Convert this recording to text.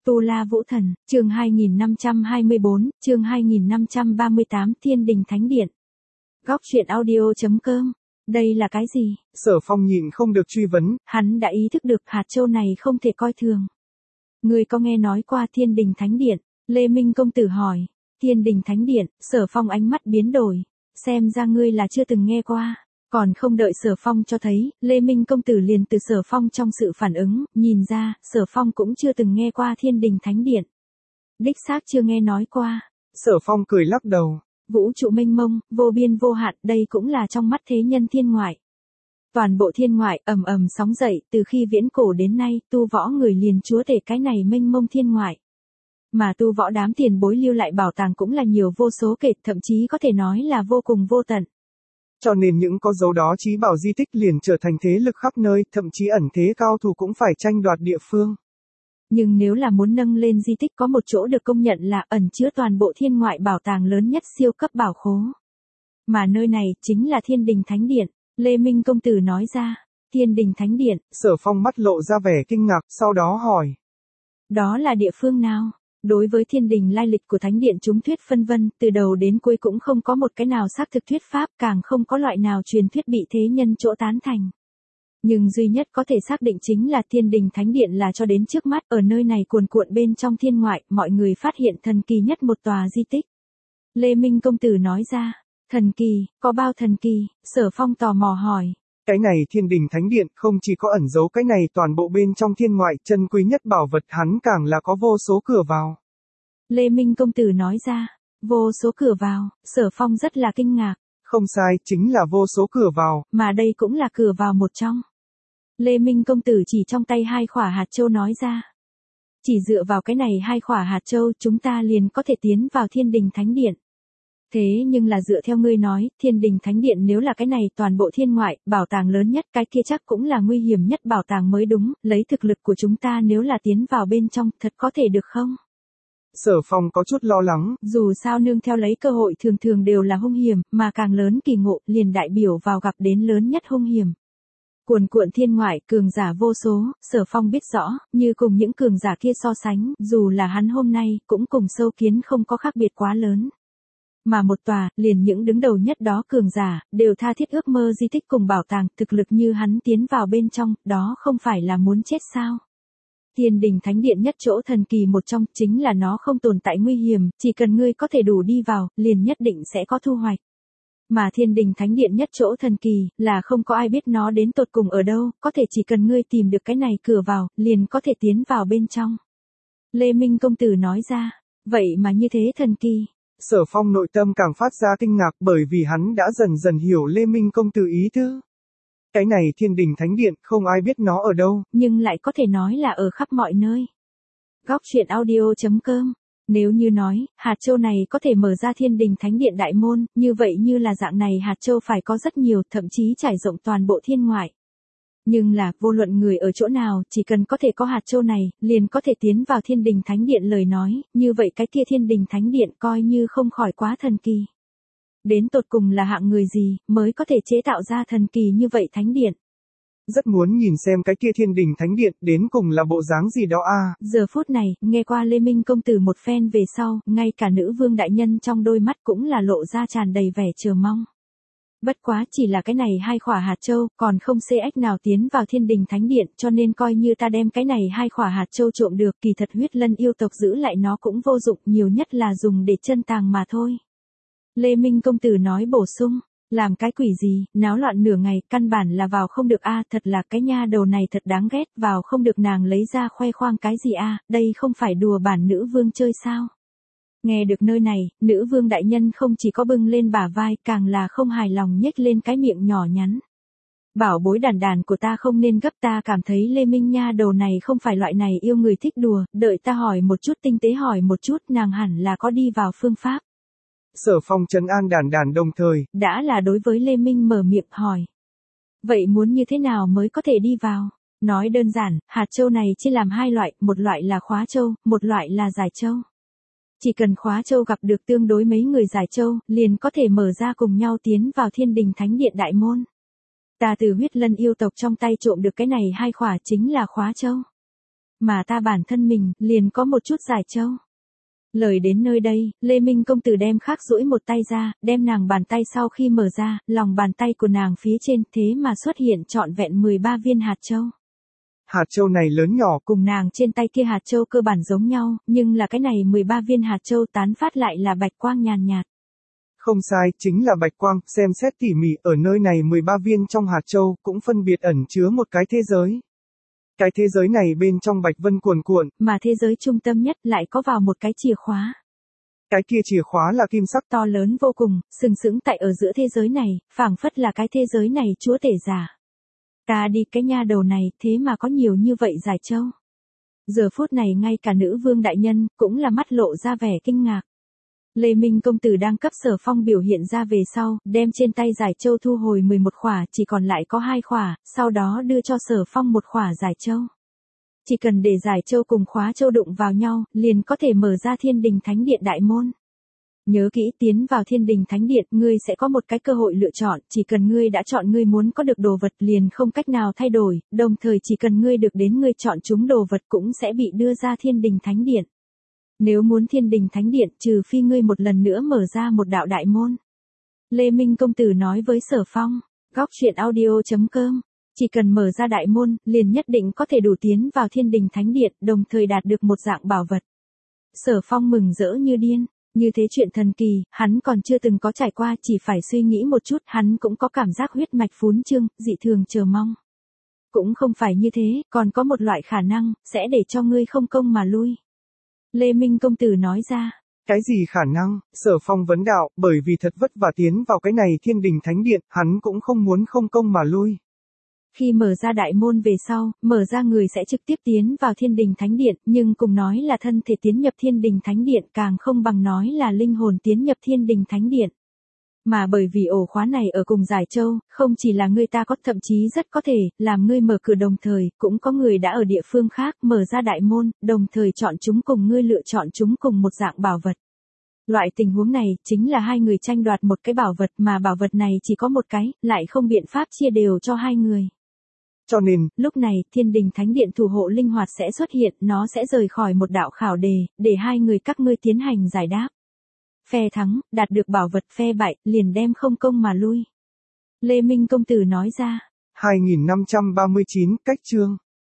Tu La Vũ Thần, chương 2524, chương 2538 Thiên Đình Thánh Điện. Góc truyện audio.com. Đây là cái gì? Sở Phong nhịn không được truy vấn. Hắn đã ý thức được hạt châu này không thể coi thường. Người có nghe nói qua Thiên Đình Thánh Điện? Lê Minh công tử hỏi. Thiên Đình Thánh Điện, Sở Phong ánh mắt biến đổi. Xem ra ngươi là chưa từng nghe qua. Còn không đợi Sở Phong cho thấy, Lê Minh công tử liền từ Sở Phong trong sự phản ứng, nhìn ra, Sở Phong cũng chưa từng nghe qua Thiên Đình Thánh Điện. Đích xác chưa nghe nói qua. Sở Phong cười lắc đầu. Vũ trụ mênh mông, vô biên vô hạn, đây cũng là trong mắt thế nhân thiên ngoại. Toàn bộ thiên ngoại ầm ầm sóng dậy, từ khi viễn cổ đến nay, tu võ người liền chúa tể cái này mênh mông thiên ngoại. Mà tu võ đám tiền bối lưu lại bảo tàng cũng là nhiều vô số kể, thậm chí có thể nói là vô cùng vô tận. Cho nên những có dấu đó trí bảo di tích liền trở thành thế lực khắp nơi, thậm chí ẩn thế cao thủ cũng phải tranh đoạt địa phương. Nhưng nếu là muốn nâng lên di tích có một chỗ được công nhận là ẩn chứa toàn bộ thiên ngoại bảo tàng lớn nhất siêu cấp bảo khố. Mà nơi này chính là Thiên Đình Thánh Điện, Lê Minh công tử nói ra. Thiên Đình Thánh Điện. Sở Phong mắt lộ ra vẻ kinh ngạc, sau đó hỏi. Đó là địa phương nào? Đối với Thiên Đình lai lịch của Thánh Điện chúng thuyết phân vân, từ đầu đến cuối cũng không có một cái nào xác thực thuyết pháp, càng không có loại nào truyền thuyết bị thế nhân chỗ tán thành. Nhưng duy nhất có thể xác định chính là Thiên Đình Thánh Điện là cho đến trước mắt, ở nơi này cuồn cuộn bên trong thiên ngoại, mọi người phát hiện thần kỳ nhất một tòa di tích. Lê Minh công tử nói ra. Thần kỳ, có bao thần kỳ? Sở Phong tò mò hỏi. Cái này Thiên Đình Thánh Điện không chỉ có ẩn giấu cái này toàn bộ bên trong thiên ngoại chân quý nhất bảo vật, hắn càng là có vô số cửa vào. Lê Minh công tử nói ra. Vô số cửa vào, Sở Phong rất là kinh ngạc. Không sai, chính là vô số cửa vào. Mà đây cũng là cửa vào một trong. Lê Minh công tử chỉ trong tay hai khỏa hạt châu nói ra. Chỉ dựa vào cái này hai khỏa hạt châu chúng ta liền có thể tiến vào Thiên Đình Thánh Điện. Thế nhưng là dựa theo ngươi nói, Thiên Đình Thánh Điện nếu là cái này toàn bộ thiên ngoại, bảo tàng lớn nhất, cái kia chắc cũng là nguy hiểm nhất bảo tàng mới đúng, lấy thực lực của chúng ta nếu là tiến vào bên trong, thật có thể được không? Sở Phong có chút lo lắng. Dù sao nương theo lấy cơ hội thường thường đều là hung hiểm, mà càng lớn kỳ ngộ, liền đại biểu vào gặp đến lớn nhất hung hiểm. Cuồn cuộn thiên ngoại, cường giả vô số, Sở Phong biết rõ, như cùng những cường giả kia so sánh, dù là hắn hôm nay, cũng cùng sâu kiến không có khác biệt quá lớn. Mà một tòa, liền những đứng đầu nhất đó cường giả, đều tha thiết ước mơ di tích cùng bảo tàng, thực lực như hắn tiến vào bên trong, đó không phải là muốn chết sao? Thiên Đình Thánh Điện nhất chỗ thần kỳ một trong, chính là nó không tồn tại nguy hiểm, chỉ cần ngươi có thể đủ đi vào, liền nhất định sẽ có thu hoạch. Mà Thiên Đình Thánh Điện nhất chỗ thần kỳ, là không có ai biết nó đến tột cùng ở đâu, có thể chỉ cần ngươi tìm được cái này cửa vào, liền có thể tiến vào bên trong. Lê Minh công tử nói ra, vậy mà như thế thần kỳ. Sở Phong nội tâm càng phát ra kinh ngạc bởi vì hắn đã dần dần hiểu Lê Minh công tử ý tứ. Cái này Thiên Đình Thánh Điện không ai biết nó ở đâu, nhưng lại có thể nói là ở khắp mọi nơi. Góc truyện audio.com. Nếu như nói, hạt châu này có thể mở ra Thiên Đình Thánh Điện đại môn, như vậy như là dạng này hạt châu phải có rất nhiều, thậm chí trải rộng toàn bộ thiên ngoại. Nhưng là, vô luận người ở chỗ nào, chỉ cần có thể có hạt châu này, liền có thể tiến vào Thiên Đình Thánh Điện lời nói, như vậy cái kia Thiên Đình Thánh Điện coi như không khỏi quá thần kỳ. Đến tột cùng là hạng người gì, mới có thể chế tạo ra thần kỳ như vậy Thánh Điện. Rất muốn nhìn xem cái kia Thiên Đình Thánh Điện đến cùng là bộ dáng gì đó a. Giờ phút này, nghe qua Lê Minh công tử một phen về sau, ngay cả nữ vương đại nhân trong đôi mắt cũng là lộ ra tràn đầy vẻ chờ mong. Bất quá chỉ là cái này hai khỏa hạt châu, còn không xê ếch nào tiến vào Thiên Đình Thánh Điện, cho nên coi như ta đem cái này hai khỏa hạt châu trộm được, kỳ thật huyết lân yêu tộc giữ lại nó cũng vô dụng, nhiều nhất là dùng để chân tàng mà thôi. Lê Minh công tử nói bổ sung, làm cái quỷ gì, náo loạn nửa ngày, căn bản là vào không được a, thật là cái nha đầu này thật đáng ghét, vào không được nàng lấy ra khoe khoang cái gì a, đây không phải đùa bản nữ vương chơi sao? Nghe được nơi này, nữ vương đại nhân không chỉ có bưng lên bả vai, càng là không hài lòng nhếch lên cái miệng nhỏ nhắn. Bảo bối đàn đàn của ta không nên gấp, ta cảm thấy Lê Minh nha đầu này không phải loại này yêu người thích đùa, đợi ta hỏi một chút tinh tế hỏi một chút, nàng hẳn là có đi vào phương pháp. Sở Phong trấn an đàn đàn đồng thời, đã là đối với Lê Minh mở miệng hỏi. Vậy muốn như thế nào mới có thể đi vào? Nói đơn giản, hạt châu này chia làm hai loại, một loại là khóa châu, một loại là giải châu. Chỉ cần khóa châu gặp được tương đối mấy người giải châu, liền có thể mở ra cùng nhau tiến vào Thiên Đình Thánh Điện đại môn. Ta từ huyết lân yêu tộc trong tay trộm được cái này hai khỏa chính là khóa châu. mà ta bản thân mình, liền có một chút giải châu. Lời đến nơi đây, Lê Minh công tử đem khắc duỗi một tay ra, đem nàng bàn tay sau khi mở ra, lòng bàn tay của nàng phía trên thế mà xuất hiện trọn vẹn 13 viên hạt châu. Hạt châu này lớn nhỏ cùng nàng trên tay kia hạt châu cơ bản giống nhau, nhưng là cái này 13 viên hạt châu tán phát lại là bạch quang nhàn nhạt. Không sai, chính là bạch quang, xem xét tỉ mỉ, ở nơi này 13 viên trong hạt châu, cũng phân biệt ẩn chứa một cái thế giới. Cái thế giới này bên trong bạch vân cuồn cuộn, mà thế giới trung tâm nhất lại có vào một cái chìa khóa. Cái kia chìa khóa là kim sắc to lớn vô cùng, sừng sững tại ở giữa thế giới này, phảng phất là cái thế giới này chúa tể giả. Ta đi cái nha đầu này, thế mà có nhiều như vậy giải châu. Giờ phút này ngay cả nữ vương đại nhân, cũng là mắt lộ ra vẻ kinh ngạc. Lê Minh công tử đang cấp Sở Phong biểu hiện ra về sau, đem trên tay giải châu thu hồi 11 khỏa, chỉ còn lại có 2 khỏa, sau đó đưa cho Sở Phong một khỏa giải châu. Chỉ cần để giải châu cùng khóa châu đụng vào nhau, liền có thể mở ra Thiên Đình Thánh Điện đại môn. Nhớ kỹ, tiến vào Thiên Đình Thánh Điện, ngươi sẽ có một cái cơ hội lựa chọn, chỉ cần ngươi đã chọn ngươi muốn có được đồ vật liền không cách nào thay đổi, đồng thời chỉ cần ngươi được đến ngươi chọn chúng đồ vật cũng sẽ bị đưa ra Thiên Đình Thánh Điện. Nếu muốn Thiên Đình Thánh Điện, trừ phi ngươi một lần nữa mở ra một đạo đại môn. Lê Minh công tử nói với Sở Phong, góc truyện audio.com, chỉ cần mở ra đại môn, liền nhất định có thể đủ tiến vào Thiên Đình Thánh Điện, đồng thời đạt được một dạng bảo vật. Sở Phong mừng rỡ như điên, như thế chuyện thần kỳ, hắn còn chưa từng có trải qua, chỉ phải suy nghĩ một chút, hắn cũng có cảm giác huyết mạch phún trương, dị thường chờ mong. Cũng không phải như thế, còn có một loại khả năng, sẽ để cho ngươi không công mà lui. Lê Minh công tử nói ra. Cái gì khả năng? Sở Phong vấn đạo, bởi vì thật vất vả tiến vào cái này Thiên Đình Thánh Điện, hắn cũng không muốn không công mà lui. Khi mở ra đại môn về sau, mở ra người sẽ trực tiếp tiến vào Thiên Đình Thánh Điện, nhưng cùng nói là thân thể tiến nhập Thiên Đình Thánh Điện càng không bằng nói là linh hồn tiến nhập Thiên Đình Thánh Điện. Mà bởi vì ổ khóa này ở cùng giải châu, không chỉ là người ta có, thậm chí rất có thể, làm ngươi mở cửa đồng thời, cũng có người đã ở địa phương khác mở ra đại môn, đồng thời chọn chúng cùng ngươi lựa chọn chúng cùng một dạng bảo vật. Loại tình huống này, chính là hai người tranh đoạt một cái bảo vật mà bảo vật này chỉ có một cái, lại không biện pháp chia đều cho hai người. Cho nên, lúc này, Thiên Đình Thánh Điện thủ hộ linh hoạt sẽ xuất hiện, nó sẽ rời khỏi một đạo khảo đề, để hai người các ngươi tiến hành giải đáp. Phe thắng, đạt được bảo vật, phe bại, liền đem không công mà lui. Lê Minh công tử nói ra. 2539, cách chương.